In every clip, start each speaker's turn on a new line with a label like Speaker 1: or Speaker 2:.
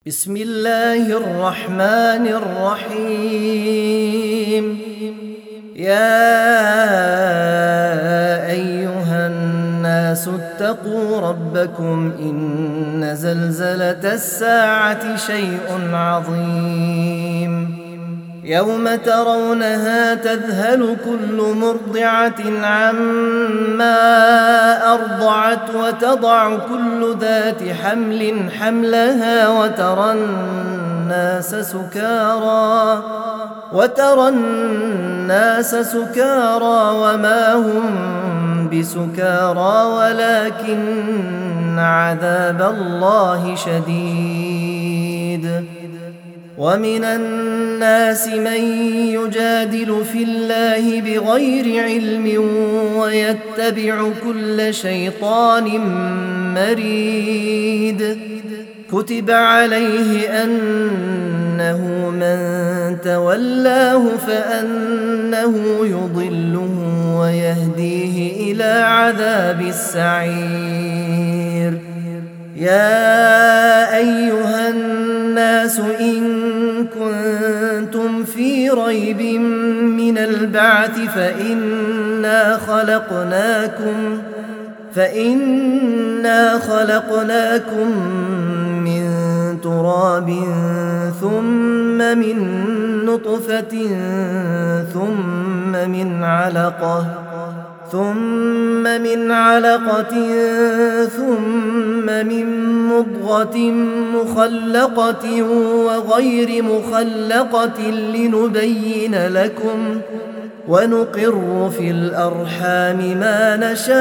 Speaker 1: بسم الله الرحمن الرحيم. يا أيها الناس اتقوا ربكم إن زلزلة الساعة شيء عظيم يوم ترونها تذهل كل مرضعة عما أرضعت وتضع كل ذات حمل حملها وترى الناس سكارى وما هم بسكارى ولكن عذاب الله شديد. ومن الناس من يجادل في الله بغير علم ويتبع كل شيطان مريد. كتب عليه أنه من تولاه فأنه يضله ويهديه إلى عذاب السعير. يا أيها الناس إن كنتم في ريب من البعث فإنا خلقناكم من تراب ثم من نطفة ثم من علقة ثم من مضغة مخلقة وغير مخلقة لنبين لكم ونقر في الأرحام ما نشاء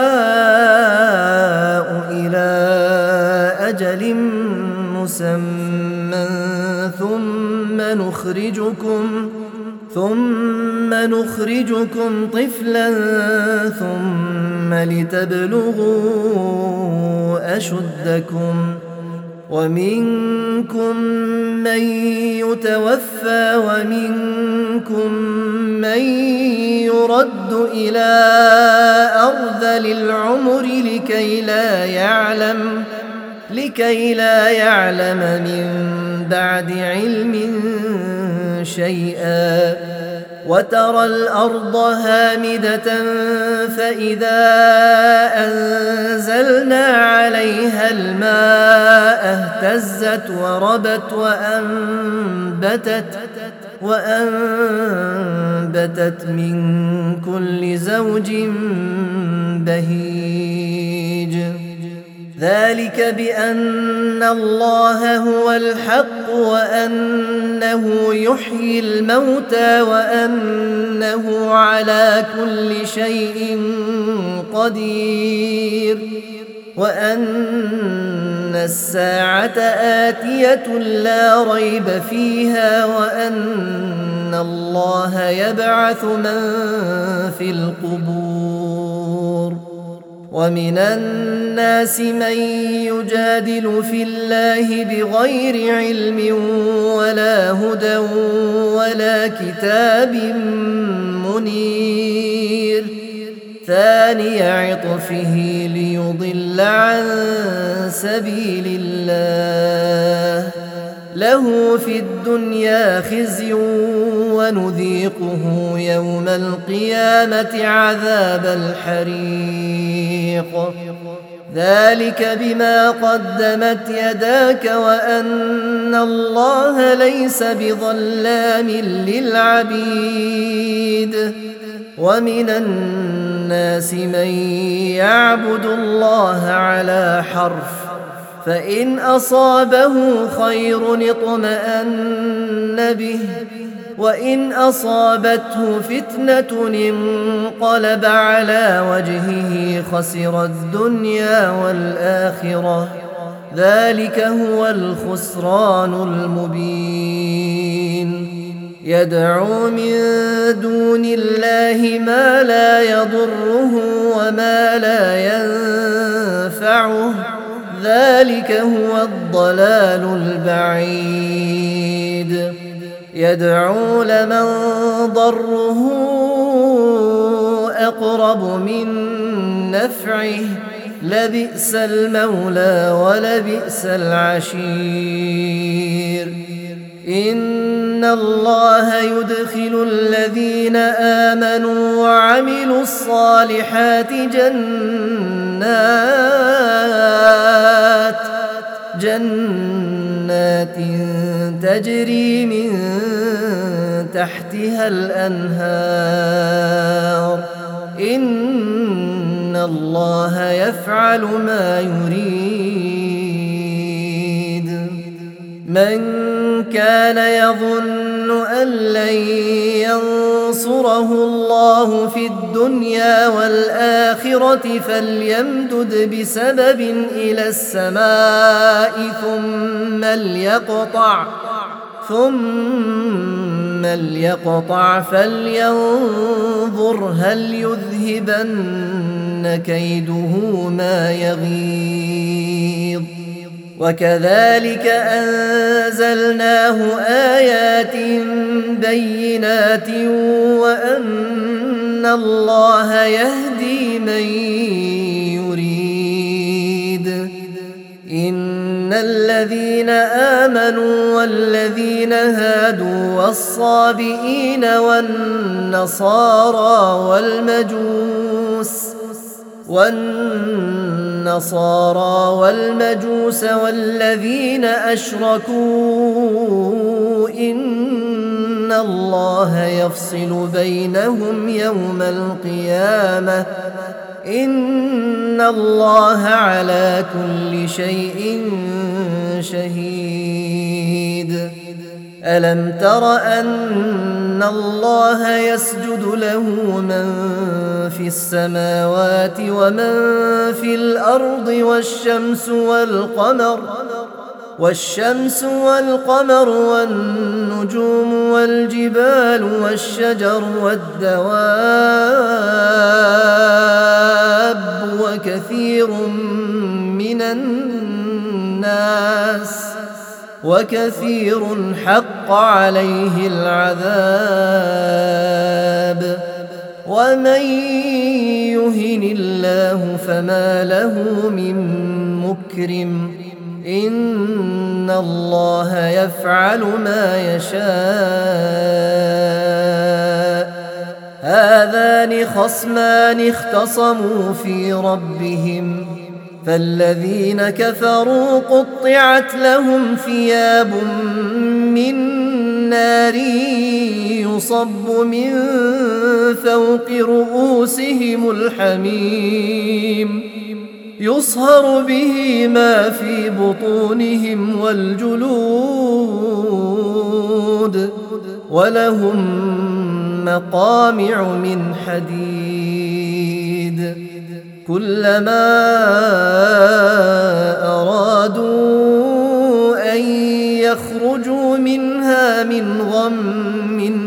Speaker 1: إلى أجل مسمى ثم نخرجكم طفلا ثم لتبلغوا أشدكم ومنكم من يتوفى ومنكم من يرد إلى أرذل العمر لكي لا يعلم من بعد علم شيئا. وترى الأرض هامدة فإذا أنزلنا عليها الماء اهتزت وربت وأنبتت من كل زوج بهيج. ذلك بأن الله هو الحق وأنه يحيي الموتى وأنه على كل شيء قدير وأن الساعة آتية لا ريب فيها وأن الله يبعث من في القبور. ومن الناس من يجادل في الله بغير علم ولا هدى ولا كتاب منير. ثاني عطفه ليضل عن سبيل الله له في الدنيا خزي ونذيقه يوم القيامة عذاب الحريق. ذلك بما قدمت يداك وأن الله ليس بظلام للعبيد. ومن الناس من يعبد الله على حرف فإن أصابه خير اطمأن به وإن أصابته فتنة انقلب على وجهه خسر الدنيا والآخرة. ذلك هو الخسران المبين. يدعو من دون الله ما لا يضره وما لا ينفعه ذلك هو الضلال البعيد. يدعو لمن ضره أقرب من نفعه لبئس المولى ولبئس العشير. إن الله يدخل الذين آمنوا وعملوا الصالحات جنات تجري من تحتها الأنهار. إن الله يفعل ما يريد. من كان يظن أن لن ينصره الله في الدنيا والآخرة فليمدد بسبب إلى السماء ثم ليقطع فلينظر هل يذهبن كيده ما يغيظ. وكذلك أنزلناه آيات بينات وأن الله يهدي من يريد. إن الذين آمنوا والذين هادوا والصابئين والنصارى والمجوس والذين أشركوا إن الله يفصل بينهم يوم القيامة. إن الله على كل شيء شهيد. ألم تر أن الله يسجد له من في السماوات ومن في الأرض والشمس والقمر والنجوم والجبال والشجر والدواب وكثير حق عليه العذاب. ومن يهن الله فما له من مكرم. إن الله يفعل ما يشاء. هذان خصمان اختصموا في ربهم فالذين كفروا قطعت لهم ثياب من نار يصب من فوق رؤوسهم الحميم يصهر به ما في بطونهم والجلود ولهم مقامع من حديد. كلما أرادوا أن يخرجوا منها من غم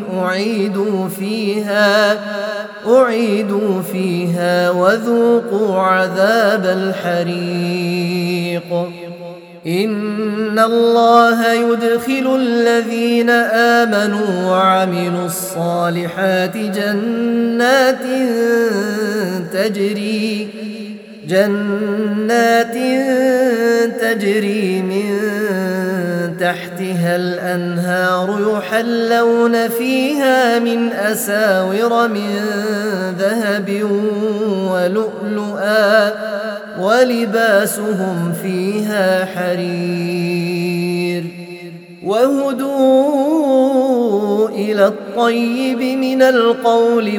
Speaker 1: أعيدوا فيها وذوقوا عذاب الحريق. إن الله يدخل الذين آمنوا وعملوا الصالحات جنات تجري من تحتها الأنهار يحلون فيها من أساور من ذهب ولؤلؤا ولباسهم فيها حرير. وهدوا إلى الطيب من القول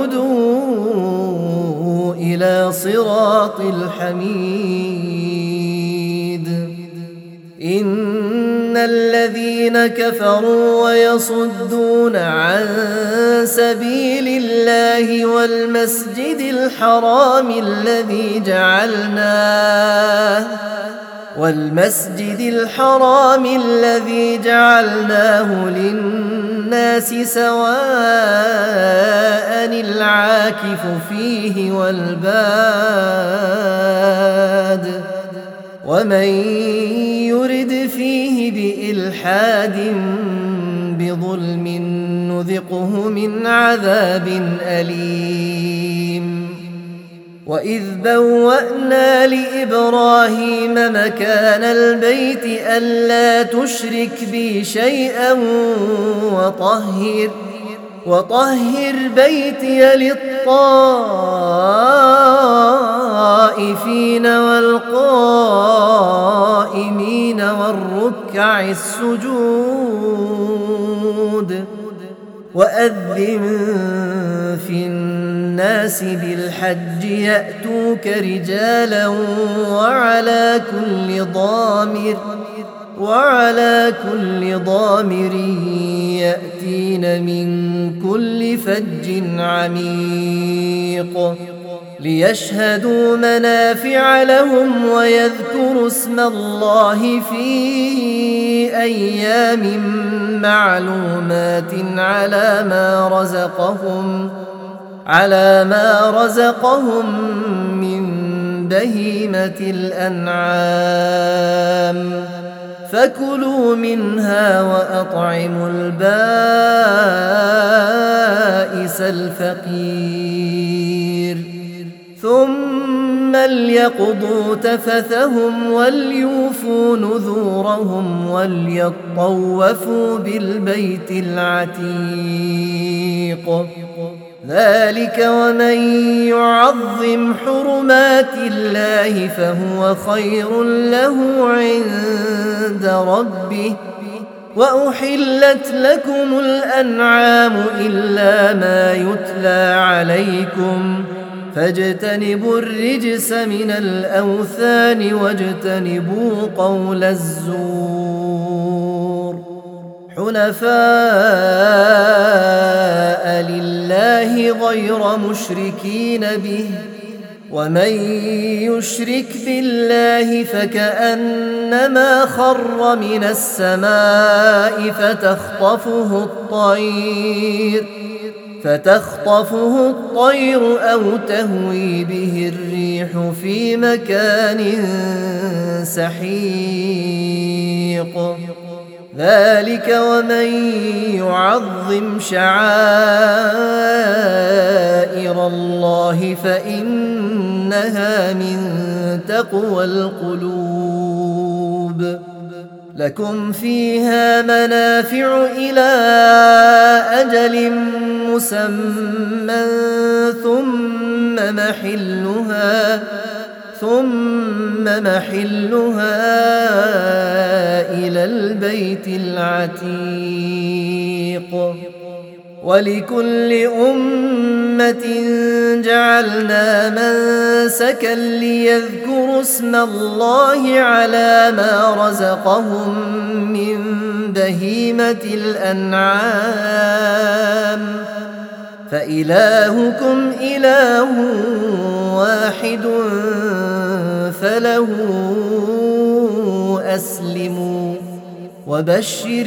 Speaker 1: وهدوا إلى صراط الحميد. إن الذين كفروا ويصدون عن سبيل الله والمسجد الحرام الذي جعلناه للناس سواء العاكف فيه والباد ومن يرد فيه بإلحاد بظلم نذقه من عذاب أليم. وإذ بوأنا لإبراهيم مكان البيت ألا تشرك بي شيئا وطهر بيتي للطائفين والقائمين والركع السجود وأذن في الناس بالحج يأتوك رجالا وعلى كل ضامر يأتين من كل فج عميق ليشهدوا منافع لهم ويذكروا اسم الله في أيام معلومات على ما رزقهم من بهيمة الأنعام فكلوا منها وأطعموا البائس الفقير ثم ليقضوا تفثهم وليوفوا نذورهم وليطوفوا بالبيت العتيق ذلك ومن يعظم حرمات الله فهو خير له عند ربه وأحلت لكم الأنعام إلا ما يتلى عليكم فاجتنبوا الرجس من الأوثان واجتنبوا قول الزور حنفاء لله غير مشركين به ومن يشرك بالله فكأنما خر من السماء فتخطفه الطير أو تهوي به الريح في مكان سحيق ذلك ومن يعظم شعائر الله فإنها من تقوى القلوب لكم فيها منافع إلى أجل مسمى ثم محلها إلى البيت العتيق ولكل أمة جعلنا منسكا ليذكروا اسم الله على ما رزقهم من بهيمة الأنعام فإلهكم إله واحد فله أسلموا وبشر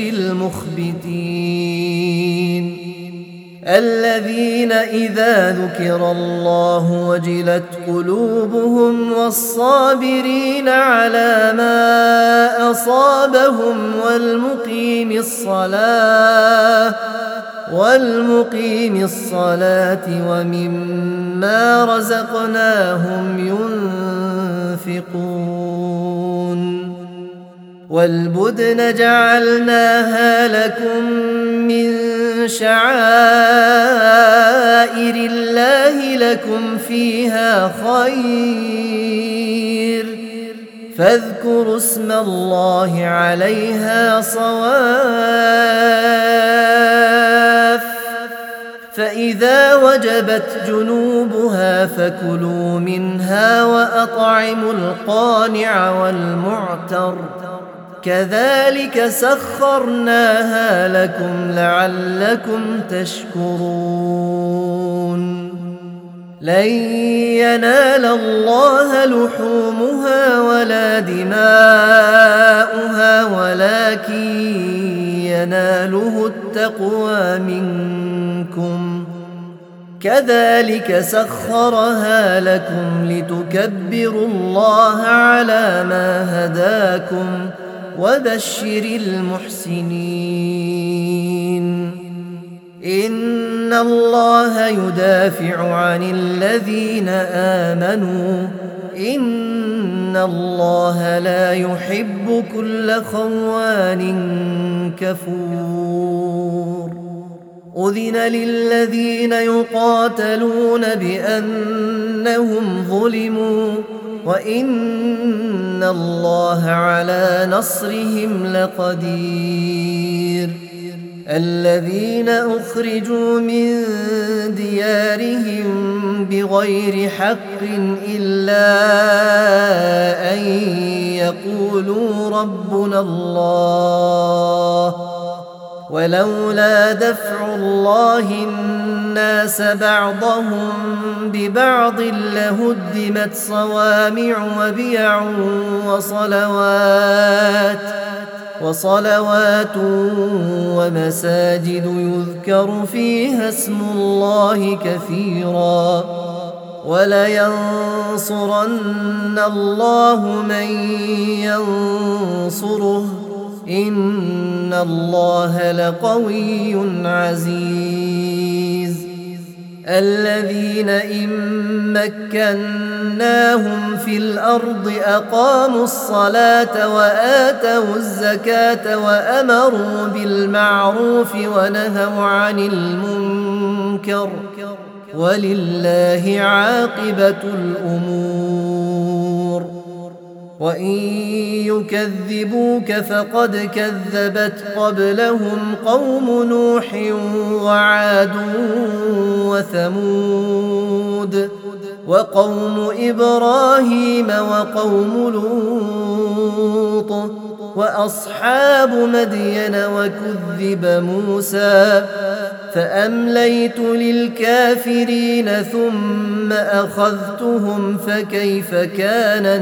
Speaker 1: المخبتين الذين إذا ذكر الله وجلت قلوبهم والصابرين على ما أصابهم والمقيم الصلاة ومما رزقناهم ينفقون والبدن جعلناها لكم من شعائر الله لكم فيها خير فاذكروا اسم الله عليها صواف فإذا وجبت جنوبها فكلوا منها وأطعموا القانع والمعتر كذلك سخرناها لكم لعلكم تشكرون لن ينال الله لحومها ولا دماؤها ولكن يناله التقوى منكم كذلك سخرها لكم لتكبروا الله على ما هداكم وبشر المحسنين إن الله يدافع عن الذين آمنوا إن الله لا يحب كل خوان كفور أذن للذين يقاتلون بأنهم ظلموا وإن الله على نصرهم لقدير الذين أخرجوا من ديارهم بغير حق إلا أن يقولوا ربنا الله ولولا دفع الله الناس بعضهم ببعض لهدمت صوامع وبيع وصلوات ومساجد يذكر فيها اسم الله كثيرا ولينصرن الله من ينصره إن الله لقوي عزيز الذين إن مكناهم في الأرض أقاموا الصلاة وآتوا الزكاة وأمروا بالمعروف ونهوا عن المنكر ولله عاقبة الأمور وإن يكذبوك فقد كذبت قبلهم قوم نوح وعاد وثمود وقوم إبراهيم وقوم لوط وأصحاب مدين وكذب موسى فأمليت للكافرين ثم أخذتهم فكيف كان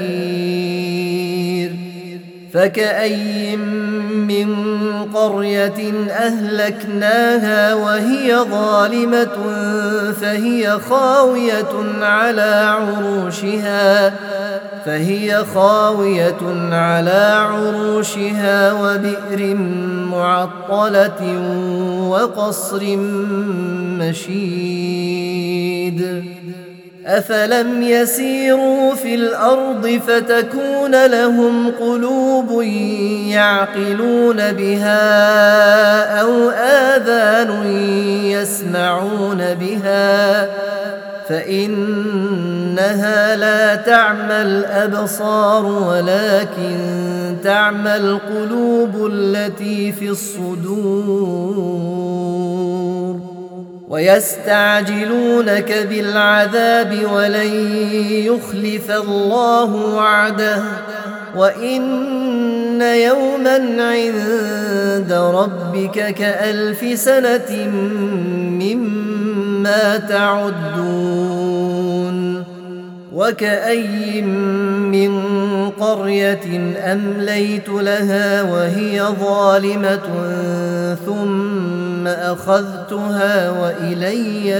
Speaker 1: نكير فكأي من قرية أهلكناها وهي ظالمة فهي خاوية على عروشها وبئر معطلة وقصر مشيد أفلم يسيروا في الأرض فتكون لهم قلوب يعقلون بها أو آذان يسمعون بها فإنها لا تعمى الأبصار ولكن تعمى القلوب التي في الصدور ويستعجلونك بالعذاب ولن يخلف الله وعده وإن يوما عند ربك كألف سنة مما تعدون وكأي من قرية أمليت لها وهي ظالمة ثم أخذتها وإلي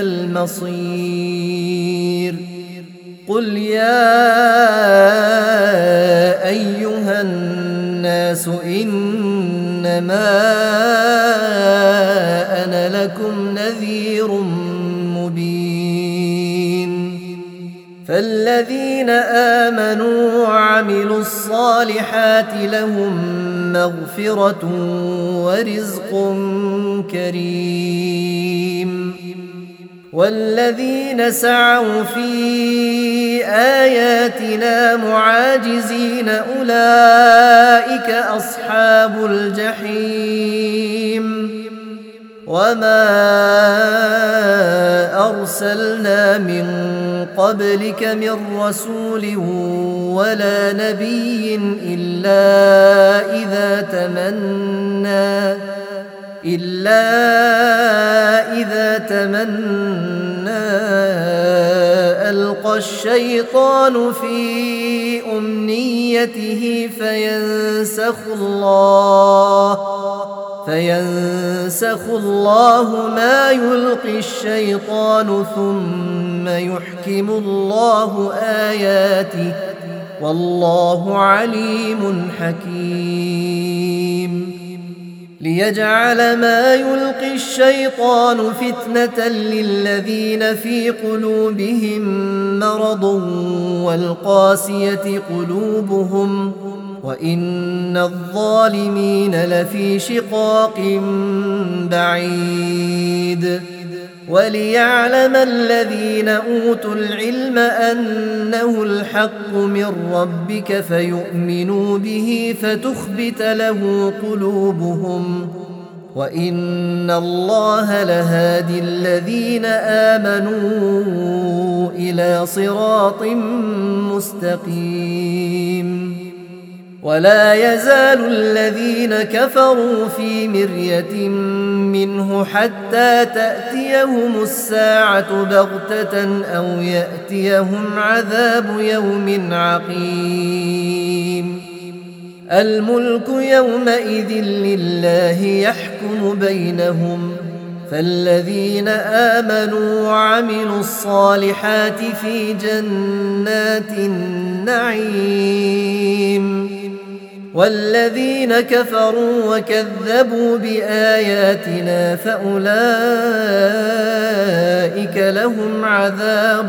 Speaker 1: المصير قل يا أيها الناس إنما أنا لكم نذير مبين فالذين آمنوا وعملوا الصالحات لهم مغفرة ورزق كريم والذين سعوا في آياتنا معاجزين أولئك أصحاب الجحيم وما أرسلنا من قبلك من رسول ولا نبي إلا إذا تمنى ألقى الشيطان في أمنيته فينسخ الله ما يلقي الشيطان ثم يحكم الله آياته والله عليم حكيم ليجعل ما يلقي الشيطان فتنة للذين في قلوبهم مرض والقاسية قلوبهم وإن الظالمين لفي شقاق بعيد وليعلم الذين أوتوا العلم أنه الحق من ربك فيؤمنوا به فتخبت له قلوبهم وإن الله لهادي الذين آمنوا إلى صراط مستقيم ولا يزال الذين كفروا في مرية منه حتى تأتيهم الساعة بغتة أو يأتيهم عذاب يوم عقيم الملك يومئذ لله يحكم بينهم فالذين آمنوا وعملوا الصالحات في جنات النعيم والذين كفروا وكذبوا بآياتنا فأولئك لهم عذاب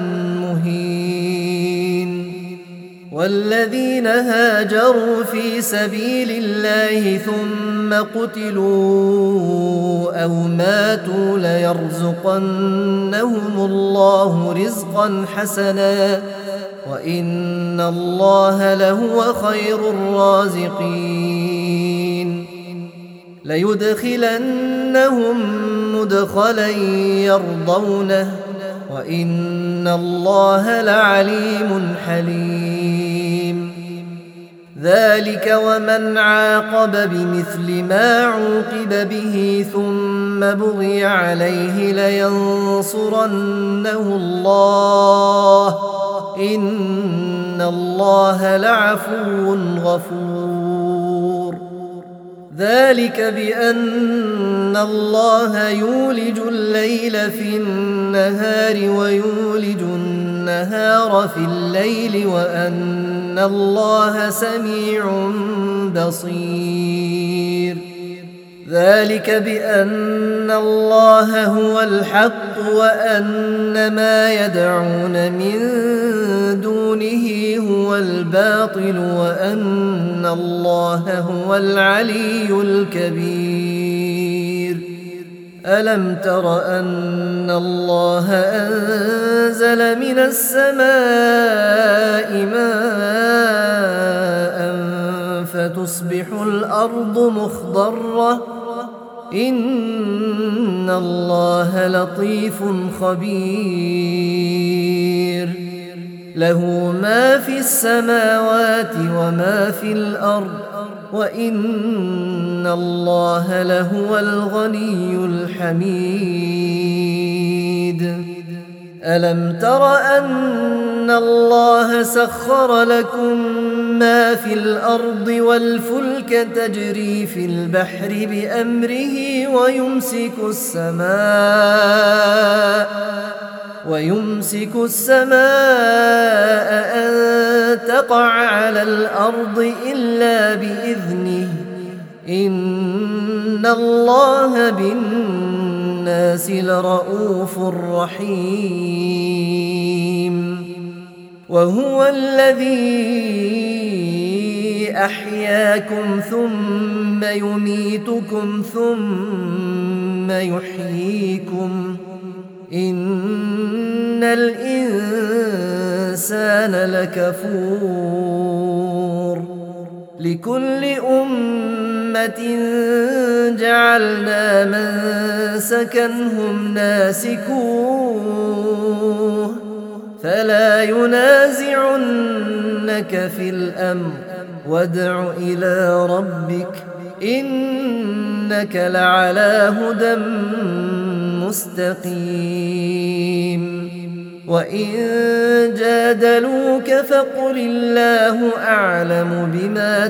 Speaker 1: مهين والذين هاجروا في سبيل الله ثم قتلوا أو ماتوا ليرزقنهم الله رزقا حسنا وإن الله لهو خير الرازقين ليدخلنهم مدخلا يرضونه وإن الله لعليم حليم ذلك ومن عاقب بمثل ما عوقب به ثم بغي عليه لينصرنه الله إن الله لعفو غفور ذلك بأن الله يولج الليل في النهار ويولج النهار في الليل وأن الله سميع بصير ذلك بأن الله هو الحق وأن ما يدعون من دونه هو الباطل وأن الله هو العلي الكبير ألم تر أن الله أنزل من السماء ماء فتصبح الأرض مخضرة إن الله لطيف خبير له ما في السماوات وما في الأرض وإن الله لهو الغني الحميد ألم تر أن الله سخر لكم ما في الأرض والفلك تجري في البحر بأمره ويمسك السماء أن تقع على الأرض إلا بإذنه إن الله بالناس لرؤوف رحيم وهو الذي أحياكم ثم يميتكم ثم يحييكم إن الإنسان لكفور لكل أمة جعلنا منسكا هم ناسكوه فلا ينازعنك في الأمر وادع إلى ربك إنك لعلى هدى مستقيم وإن جادلوك فقل الله أعلم بما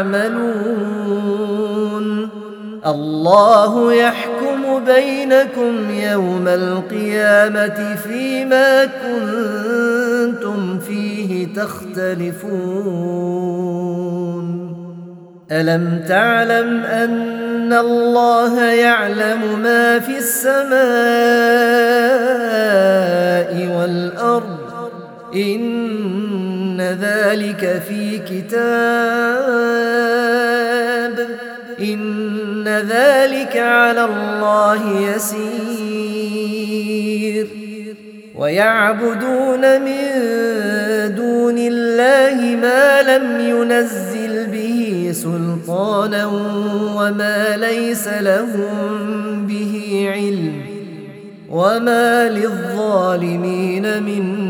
Speaker 1: تعملون الله يحكم بينكم يوم القيامة فيما كنتم فيه تختلفون ألم تعلم أن أن الله يعلم ما في السماء والأرض إن ذلك في كتاب إن ذلك على الله يسير ويعبدون من دون الله ما لم ينزل به سلطانا وما ليس لهم به علم وما للظالمين من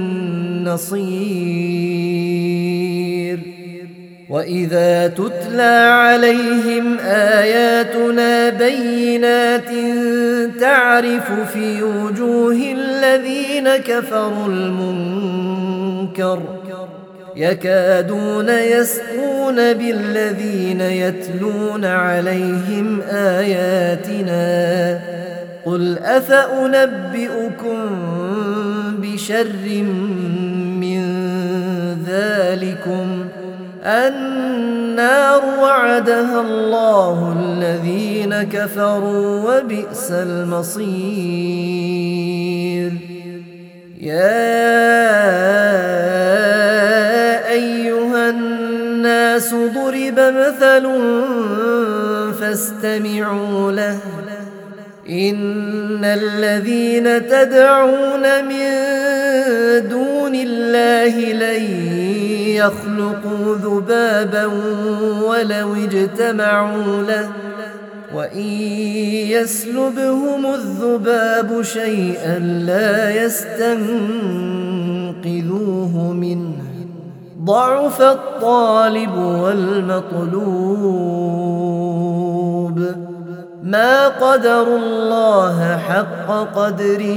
Speaker 1: نصير وإذا تتلى عليهم آياتنا بينات تعرف في وجوه الذين كفروا المنكر يكادون يسقون بالذين يتلون عليهم آياتنا قل أفأنبئكم بشر من ذلكم النار وعدها الله الذين كفروا وبئس المصير يا أيها الناس ضرب مثل فاستمعوا له إن الذين تدعون من دون الله لن يخلقوا ذبابا ولو اجتمعوا له وإن يسلبهم الذباب شيئا لا يستنقذوه منه ضعف الطالب والمطلوب ما قدروا الله حق قدره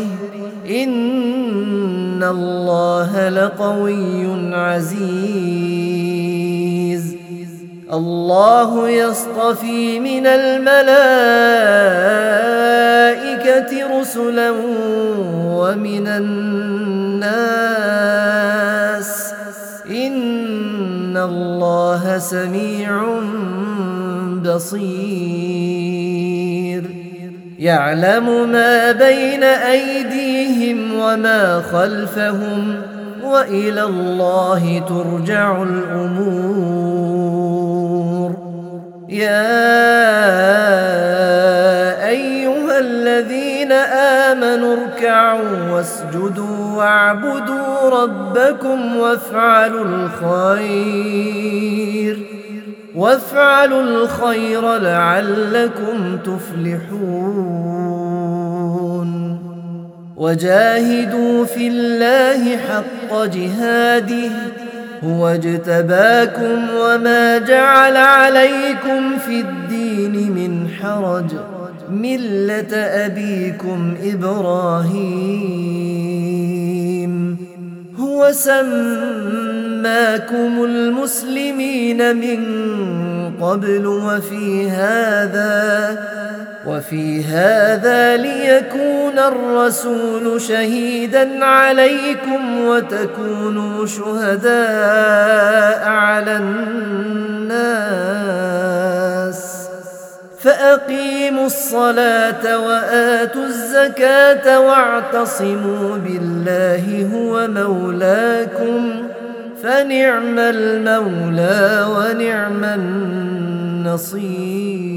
Speaker 1: إن الله لقوي عزيز الله يصطفي من الملائكة رسلا ومن الناس إن الله سميع بصير يعلم ما بين أيديهم وما خلفهم وإلى الله ترجع الأمور يا أيها الذين آمنوا اركعوا واسجدوا واعبدوا ربكم وافعلوا الخير لعلكم تفلحون وجاهدوا في الله حق جهاده هو اجتباكم وما جعل عليكم في الدين من حرج ملة أبيكم إبراهيم هو سماكم المسلمين من قبل وفي هذا ليكون الرسول شهيدا عليكم وتكونوا شهداء على الناس فأقيموا الصلاة وآتوا الزكاة واعتصموا بالله هو مولاكم فنعم المولى ونعم النصير